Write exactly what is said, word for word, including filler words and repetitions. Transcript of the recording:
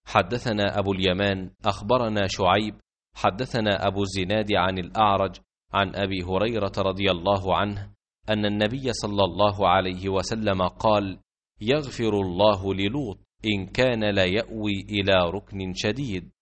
حدثنا أبو اليمان أخبرنا شعيب حدثنا أبو الزناد عن الأعرج عن أبي هريرة رضي الله عنه أن النبي صلى الله عليه وسلم قال: يغفر الله للوط إن كان لا يأوي إلى ركن شديد.